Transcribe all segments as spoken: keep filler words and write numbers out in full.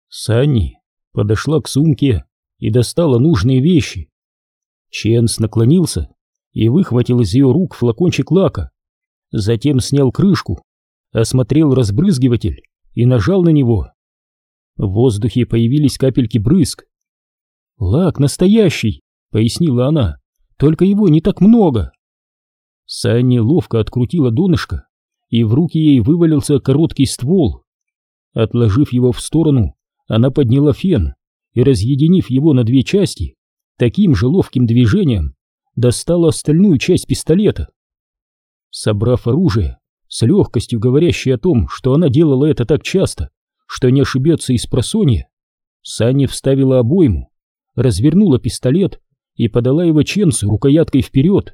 Санни подошла к сумке и достала нужные вещи. Ченс наклонился и выхватил из ее рук флакончик лака, затем снял крышку, осмотрел разбрызгиватель и нажал на него. В воздухе появились капельки брызг. «Лак настоящий», — пояснила она, — «только его не так много». Санни ловко открутила донышко, и в руки ей вывалился короткий ствол. Отложив его в сторону, она подняла фен и, разъединив его на две части, таким же ловким движением достала остальную часть пистолета. Собрав оружие, с легкостью говорящей о том, что она делала это так часто, что не ошибется из просонья, Санни вставила обойму, развернула пистолет и подала его Ченсу рукояткой вперед.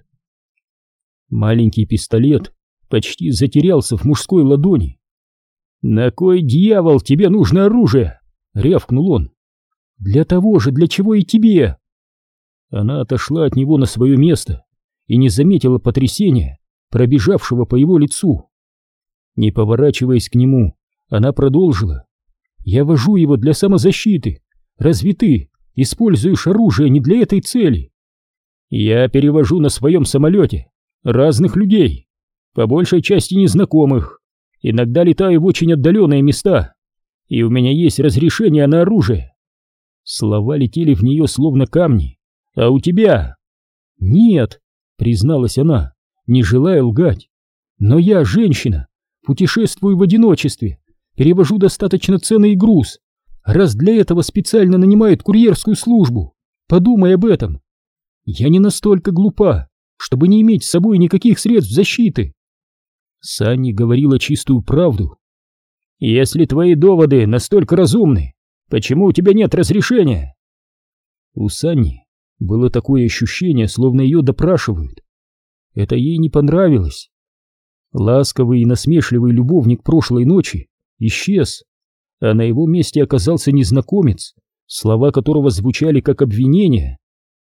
Маленький пистолет почти затерялся в мужской ладони. «На кой дьявол тебе нужно оружие?» — рявкнул он. «Для того же, для чего и тебе!» Она отошла от него на свое место и не заметила потрясения, пробежавшего по его лицу. Не поворачиваясь к нему, она продолжила: «Я вожу его для самозащиты. Разве ты используешь оружие не для этой цели?» «Я перевожу на своем самолете разных людей, по большей части незнакомых. Иногда летаю в очень отдаленные места, и у меня есть разрешение на оружие». Слова летели в нее словно камни. «А у тебя?» «Нет», — призналась она, не желая лгать. «Но я женщина, путешествую в одиночестве, перевожу достаточно ценный груз. Раз для этого специально нанимают курьерскую службу, подумай об этом. Я не настолько глупа, чтобы не иметь с собой никаких средств защиты». Санни говорила чистую правду. «Если твои доводы настолько разумны, почему у тебя нет разрешения?» У Санни было такое ощущение, словно ее допрашивают. Это ей не понравилось. Ласковый и насмешливый любовник прошлой ночи исчез, а на его месте оказался незнакомец, слова которого звучали как обвинение.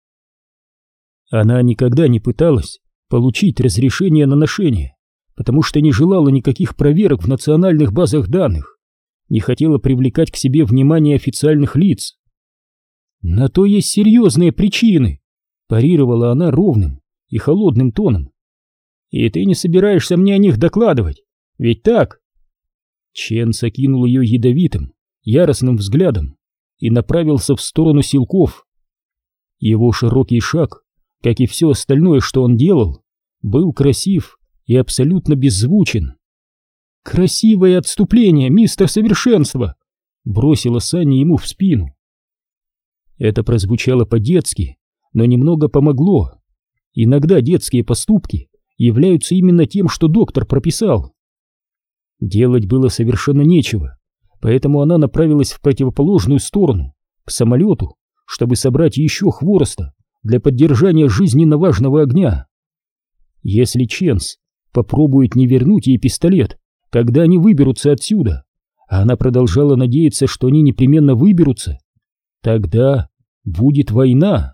Она никогда не пыталась получить разрешение на ношение, потому что не желала никаких проверок в национальных базах данных, не хотела привлекать к себе внимание официальных лиц. «На то есть серьезные причины», — парировала она ровным и холодным тоном. «И ты не собираешься мне о них докладывать, ведь так?» Ченс окинул ее ядовитым, яростным взглядом и направился в сторону силков. Его широкий шаг, как и все остальное, что он делал, был красив и абсолютно беззвучен. «Красивое отступление, мистер Совершенство!» — бросила Санни ему в спину. Это прозвучало по-детски, но немного помогло. Иногда детские поступки являются именно тем, что доктор прописал. Делать было совершенно нечего, поэтому она направилась в противоположную сторону, к самолету, чтобы собрать еще хвороста для поддержания жизненно важного огня. Если Ченс попробует не вернуть ей пистолет, когда они выберутся отсюда, а она продолжала надеяться, что они непременно выберутся, тогда будет война.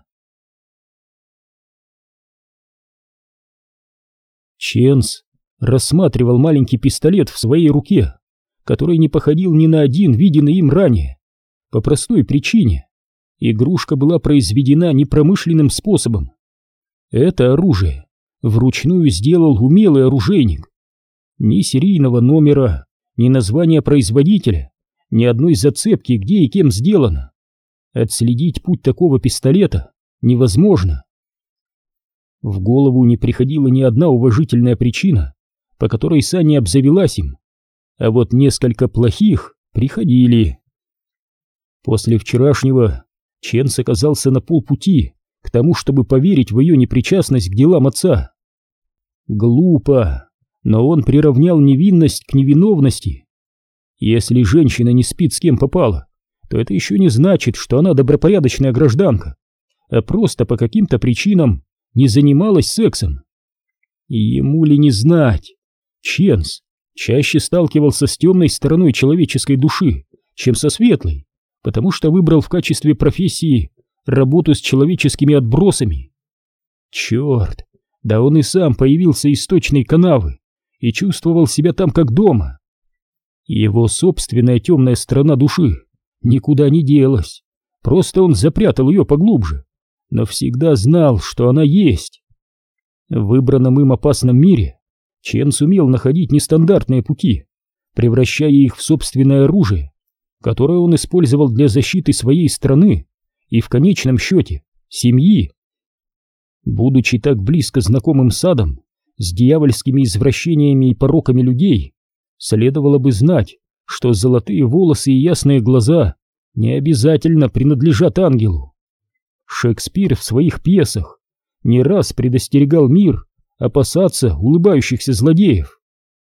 Ченс рассматривал маленький пистолет в своей руке, который не походил ни на один, виденный им ранее. По простой причине: игрушка была произведена непромышленным способом. Это оружие вручную сделал умелый оружейник. Ни серийного номера, ни названия производителя, ни одной зацепки, где и кем сделано. Отследить путь такого пистолета невозможно. В голову не приходила ни одна уважительная причина, по которой Санни обзавелась им, а вот несколько плохих приходили. После вчерашнего Ченс оказался на полпути к тому, чтобы поверить в ее непричастность к делам отца. Глупо, но он приравнял невинность к невиновности. Если женщина не спит с кем попало, то это еще не значит, что она добропорядочная гражданка, а просто по каким-то причинам не занималась сексом. И ему ли не знать, Ченс чаще сталкивался с темной стороной человеческой души, чем со светлой, потому что выбрал в качестве профессии работу с человеческими отбросами. Черт, да он и сам появился из сточной канавы и чувствовал себя там как дома. Его собственная темная сторона души никуда не делась, просто он запрятал ее поглубже, но всегда знал, что она есть. В выбранном им опасном мире Чен сумел находить нестандартные пути, превращая их в собственное оружие, которое он использовал для защиты своей страны и в конечном счете семьи. Будучи так близко знакомым с адом, с дьявольскими извращениями и пороками людей, следовало бы знать, что золотые волосы и ясные глаза не обязательно принадлежат ангелу. Шекспир в своих пьесах не раз предостерегал мир опасаться улыбающихся злодеев.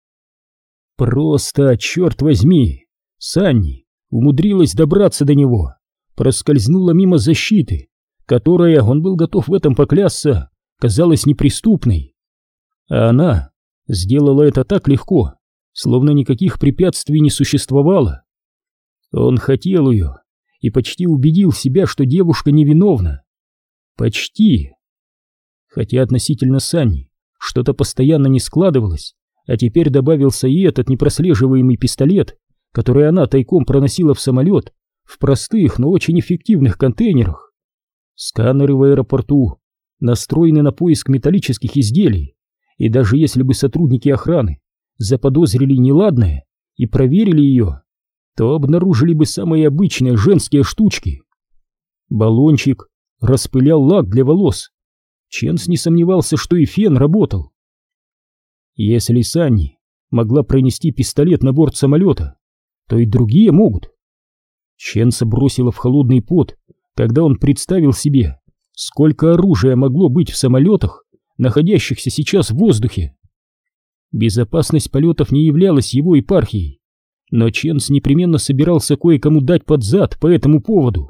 Просто, черт возьми, Санни умудрилась добраться до него, проскользнула мимо защиты, которая, он был готов в этом поклясться, казалась неприступной. А она сделала это так легко, словно никаких препятствий не существовало. Он хотел ее и почти убедил себя, что девушка невиновна. Почти. Хотя относительно Санни что-то постоянно не складывалось, а теперь добавился и этот непрослеживаемый пистолет, который она тайком проносила в самолет в простых, но очень эффективных контейнерах. Сканеры в аэропорту настроены на поиск металлических изделий, и даже если бы сотрудники охраны заподозрили неладное и проверили ее, то обнаружили бы самые обычные женские штучки. Баллончик распылял лак для волос. Ченс не сомневался, что и фен работал. Если Санни могла пронести пистолет на борт самолета, то и другие могут. Ченса бросило в холодный пот, когда он представил себе, сколько оружия могло быть в самолетах, находящихся сейчас в воздухе. Безопасность полетов не являлась его епархией, но Ченс непременно собирался кое-кому дать под зад по этому поводу.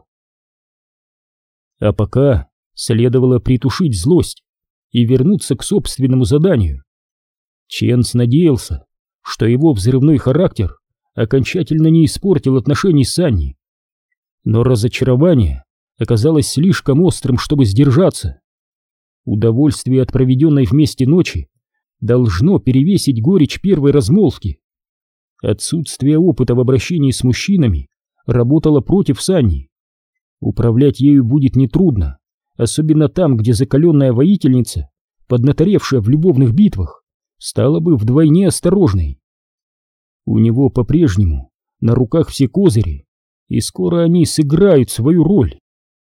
А пока следовало притушить злость и вернуться к собственному заданию. Ченс надеялся, что его взрывной характер окончательно не испортил отношений с Анни, но разочарование оказалось слишком острым, чтобы сдержаться. Удовольствие от проведенной вместе ночи должно перевесить горечь первой размолвки. Отсутствие опыта в обращении с мужчинами работало против Санни. Управлять ею будет нетрудно, особенно там, где закаленная воительница, поднаторевшая в любовных битвах, стала бы вдвойне осторожной. У него по-прежнему на руках все козыри, и скоро они сыграют свою роль.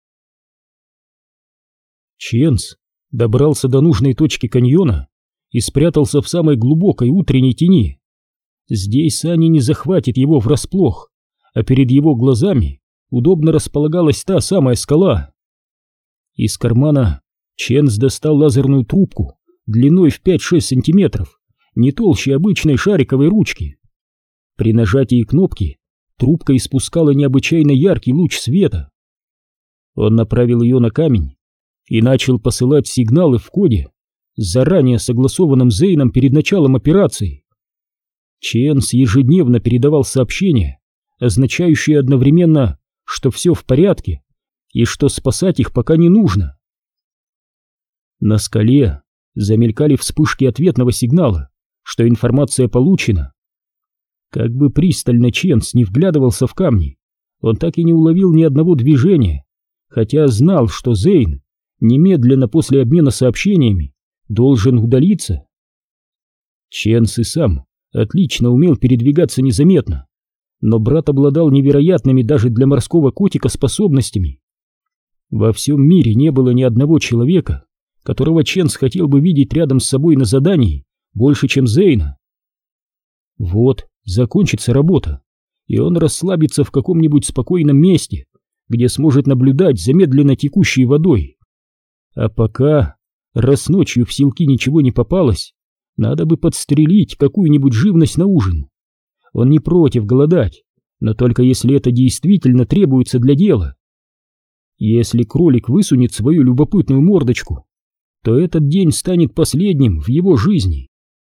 Ченс добрался до нужной точки каньона и спрятался в самой глубокой утренней тени. Здесь Санни не захватит его врасплох, а перед его глазами удобно располагалась та самая скала. Из кармана Ченс достал лазерную трубку длиной в пять-шесть сантиметров, не толще обычной шариковой ручки. При нажатии кнопки трубка испускала необычайно яркий луч света. Он направил ее на камень и начал посылать сигналы в коде, заранее согласованным Зейном перед началом операции. Ченс ежедневно передавал сообщения, означающие одновременно, что все в порядке и что спасать их пока не нужно. На скале замелькали вспышки ответного сигнала, что информация получена. Как бы пристально Ченс не вглядывался в камни, он так и не уловил ни одного движения, хотя знал, что Зейн немедленно после обмена сообщениями должен удалиться. Ченс и сам отлично умел передвигаться незаметно, но брат обладал невероятными даже для морского котика способностями. Во всем мире не было ни одного человека, которого Ченс хотел бы видеть рядом с собой на задании больше, чем Зейна. Вот закончится работа, и он расслабится в каком-нибудь спокойном месте, где сможет наблюдать за медленно текущей водой. А пока, раз ночью в селки ничего не попалось, надо бы подстрелить какую-нибудь живность на ужин. Он не против голодать, но только если это действительно требуется для дела. Если кролик высунет свою любопытную мордочку, то этот день станет последним в его жизни.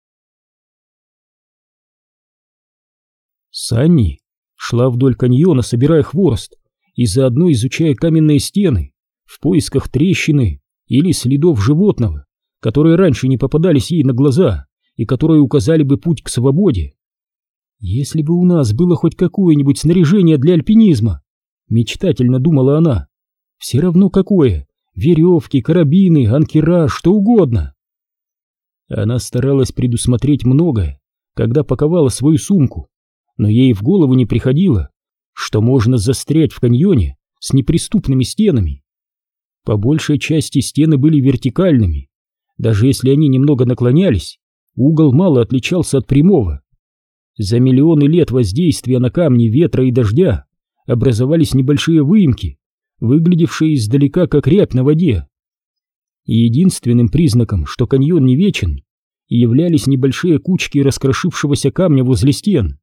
Санни шла вдоль каньона, собирая хворост и заодно изучая каменные стены в поисках трещины или следов животного, которые раньше не попадались ей на глаза и которые указали бы путь к свободе. Если бы у нас было хоть какое-нибудь снаряжение для альпинизма, мечтательно думала она. Все равно какое, веревки, карабины, анкера, что угодно. Она старалась предусмотреть многое, когда паковала свою сумку, но ей в голову не приходило, что можно застрять в каньоне с неприступными стенами. По большей части стены были вертикальными. Даже если они немного наклонялись, угол мало отличался от прямого. За миллионы лет воздействия на камни, ветра и дождя образовались небольшие выемки, выглядевшие издалека как рябь на воде. Единственным признаком, что каньон не вечен, являлись небольшие кучки раскрошившегося камня возле стен.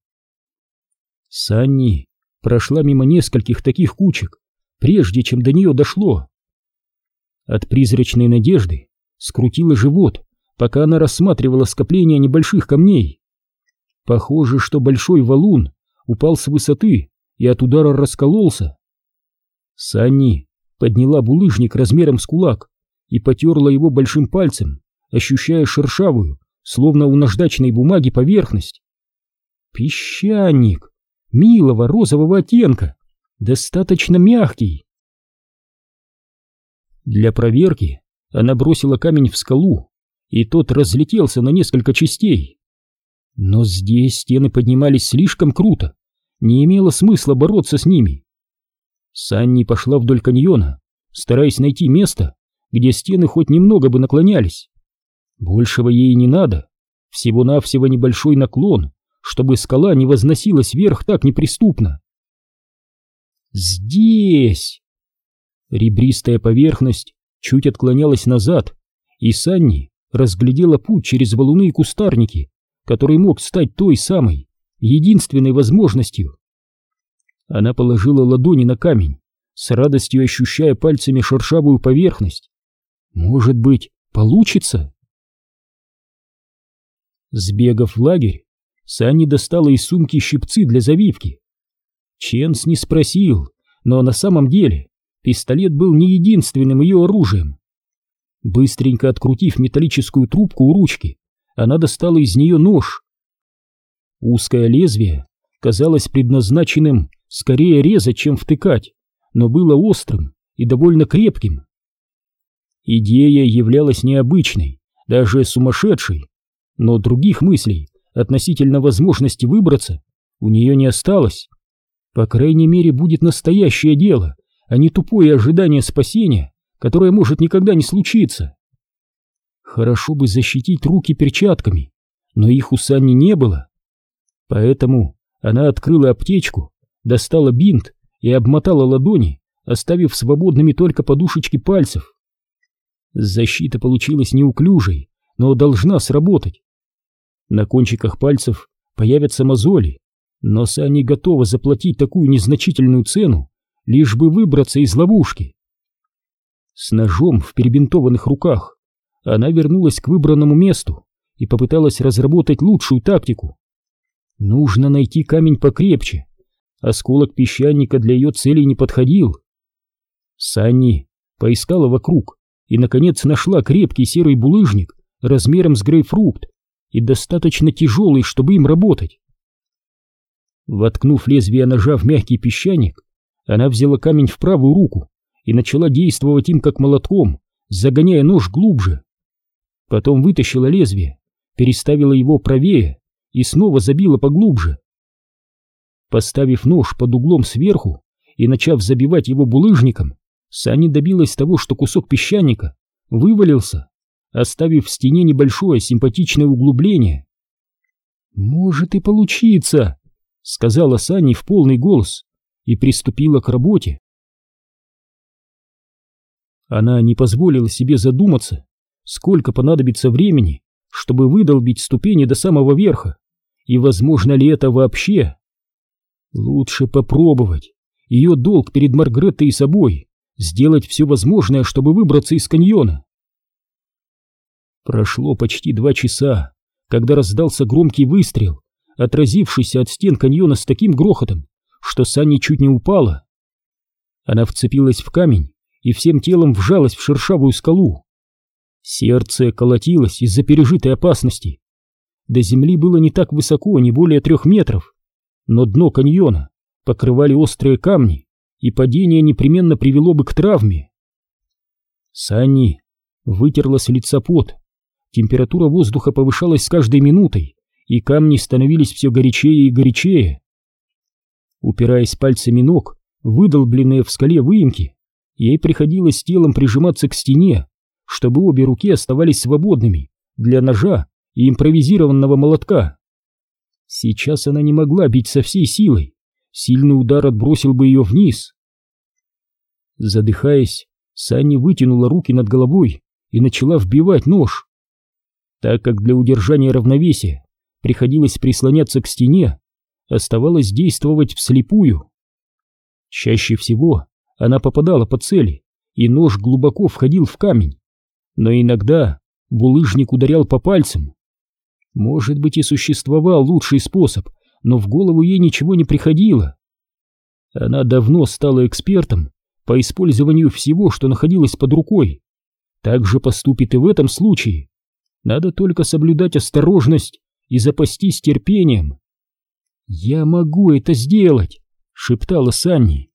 Санни прошла мимо нескольких таких кучек, прежде чем до нее дошло. От призрачной надежды скрутила живот, пока она рассматривала скопление небольших камней. Похоже, что большой валун упал с высоты и от удара раскололся. Санни подняла булыжник размером с кулак и потерла его большим пальцем, ощущая шершавую, словно у наждачной бумаги, поверхность. Песчаник милого розового оттенка, достаточно мягкий. Для проверки она бросила камень в скалу, и тот разлетелся на несколько частей. Но здесь стены поднимались слишком круто, не имело смысла бороться с ними. Санни пошла вдоль каньона, стараясь найти место, где стены хоть немного бы наклонялись. Большего ей не надо, всего-навсего небольшой наклон, чтобы скала не возносилась вверх так неприступно. Здесь! Ребристая поверхность чуть отклонялась назад, и Санни разглядела путь через валуны и кустарники, который мог стать той самой, единственной возможностью. Она положила ладони на камень, с радостью ощущая пальцами шершавую поверхность. Может быть, получится? Сбегав в лагерь, Санни достала из сумки щипцы для завивки. Ченс не спросил, но на самом деле пистолет был не единственным ее оружием. Быстренько открутив металлическую трубку у ручки, она достала из нее нож. Узкое лезвие казалось предназначенным скорее резать, чем втыкать, но было острым и довольно крепким. Идея являлась необычной, даже сумасшедшей, но других мыслей относительно возможности выбраться у нее не осталось. По крайней мере, будет настоящее дело, а не тупое ожидание спасения, которое может никогда не случиться. Хорошо бы защитить руки перчатками, но их у Санни не было. Поэтому она открыла аптечку, достала бинт и обмотала ладони, оставив свободными только подушечки пальцев. Защита получилась неуклюжей, но должна сработать. На кончиках пальцев появятся мозоли, но Санни готова заплатить такую незначительную цену, лишь бы выбраться из ловушки. С ножом в перебинтованных руках она вернулась к выбранному месту и попыталась разработать лучшую тактику. Нужно найти камень покрепче. Осколок песчаника для ее целей не подходил. Санни поискала вокруг и, наконец, нашла крепкий серый булыжник размером с грейпфрукт и достаточно тяжелый, чтобы им работать. Воткнув лезвие ножа в мягкий песчаник, она взяла камень в правую руку и начала действовать им как молотком, загоняя нож глубже. Потом вытащила лезвие, переставила его правее и снова забила поглубже. Поставив нож под углом сверху и начав забивать его булыжником, Санни добилась того, что кусок песчаника вывалился, оставив в стене небольшое симпатичное углубление. «Может и получится», — сказала Санни в полный голос и приступила к работе. Она не позволила себе задуматься, сколько понадобится времени, чтобы выдолбить ступени до самого верха, и возможно ли это вообще. Лучше попробовать. Ее долг перед Маргреттой и собой — сделать все возможное, чтобы выбраться из каньона. Прошло почти два часа, когда раздался громкий выстрел, отразившийся от стен каньона с таким грохотом, что Санни чуть не упала. Она вцепилась в камень и всем телом вжалась в шершавую скалу. Сердце колотилось из-за пережитой опасности. До земли было не так высоко, не более трех метров, но дно каньона покрывали острые камни, и падение непременно привело бы к травме. Санни вытерла с лица пот. Температура воздуха повышалась с каждой минутой, и камни становились все горячее и горячее. Упираясь пальцами ног в выдолбленные в скале выемки, ей приходилось телом прижиматься к стене, чтобы обе руки оставались свободными для ножа и импровизированного молотка. Сейчас она не могла бить со всей силой, сильный удар отбросил бы ее вниз. Задыхаясь, Санни вытянула руки над головой и начала вбивать нож. Так как для удержания равновесия приходилось прислоняться к стене, оставалось действовать вслепую. Чаще всего она попадала по цели, и нож глубоко входил в камень, но иногда булыжник ударял по пальцам. Может быть, и существовал лучший способ, но в голову ей ничего не приходило. Она давно стала экспертом по использованию всего, что находилось под рукой. Так же поступит и в этом случае. Надо только соблюдать осторожность и запастись терпением. «Я могу это сделать», — шептала Санни.